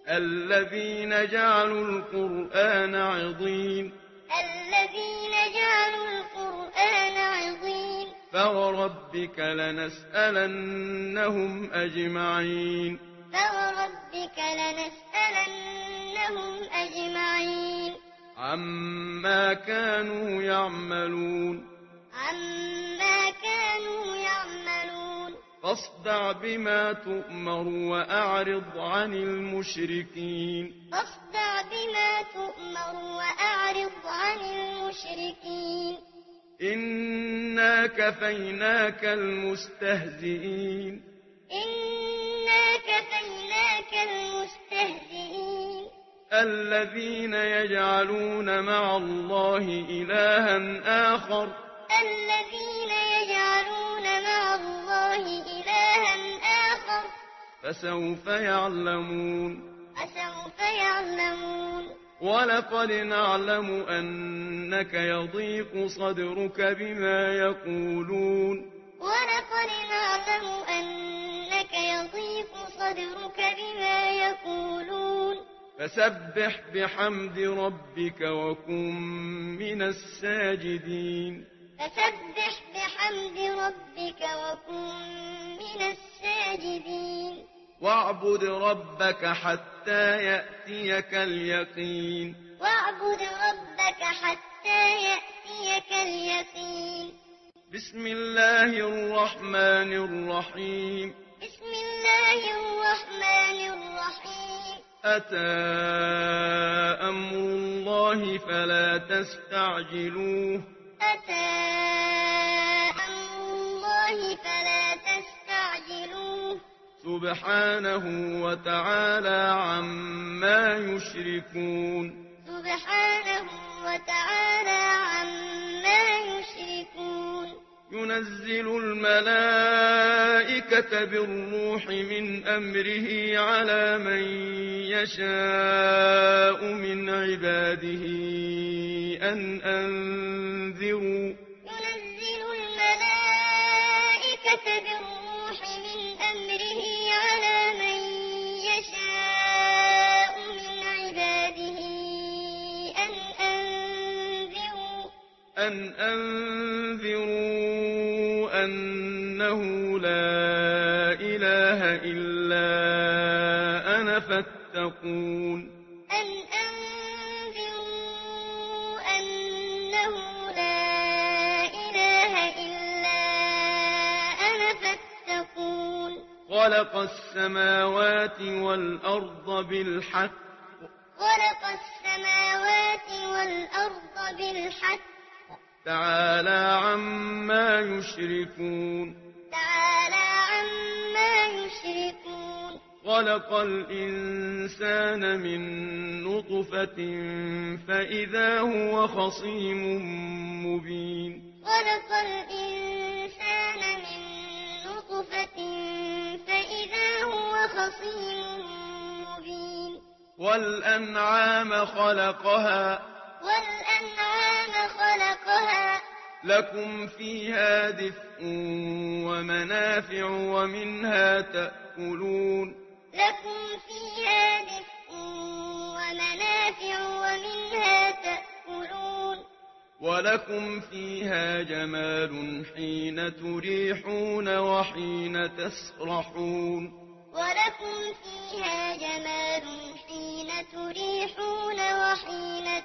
الذين جعلوا القرآن عضين الذين جعلوا القرآن عضين فوربك لنسألنهم أجمعين فوربك لنسألنهم أجمعين عما كانوا يعملون عما كانوا يعملون فاصدع بما تؤمر وأعرض عن المشركين فاصدع بما تؤمر وأعرض عن المشركين إنا كفيناك المستهزئين إنا كفيناك المستهزئين الذين يجعلون مع الله إلها آخر الذين يجعلون مع الله إلها آخر فسوف يعلمون فسوف يعلمون ولقد نعلم أنك يضيق صدرك بما يقولون ولقد نعلم أنك يضيق صدرك بما يقولون فسبح بحمد ربك وكن من الساجدين فسبح بحمد ربك وكن من الساجدين واعبد ربك حتى يأتيك اليقين واعبد ربك حتى يأتيك اليقين بسم الله الرحمن الرحيم بسم الله الرحمن الرحيم أتى أمر الله فلا تستعجلوه أتى أمر الله فلا تستعجلوه سبحانه وتعالى عما يشركون سبحانه وتعالى عما يشركون ينزل الملائكة بالروح من أمره على من يشاء من عباده أن أنذروا ينزل الملائكة بالروح من أمره على من يشاء من عباده أن أنذروا أنه لا إله إلا أنا فاتقون أن أنذروا أنه لا إله إلا أنا فاتقون خلق السماوات والأرض بالحق خلق السماوات والأرض بالحق تعالى عما يشركون تعالى عما يشركون خلق الإنسان من نطفة فإذا هو خصيم مبين خلق الإنسان من نطفة فإذا هو خصيم مبين والأنعام خلقها لكم فيها دفء ومنافع ومنها تأكلون لكم فيها دفء ومنافع ومنها تأكلون ولكم فيها جمال حين تريحون وحين تسرحون ولكم فيها جمال حين تريحون وحين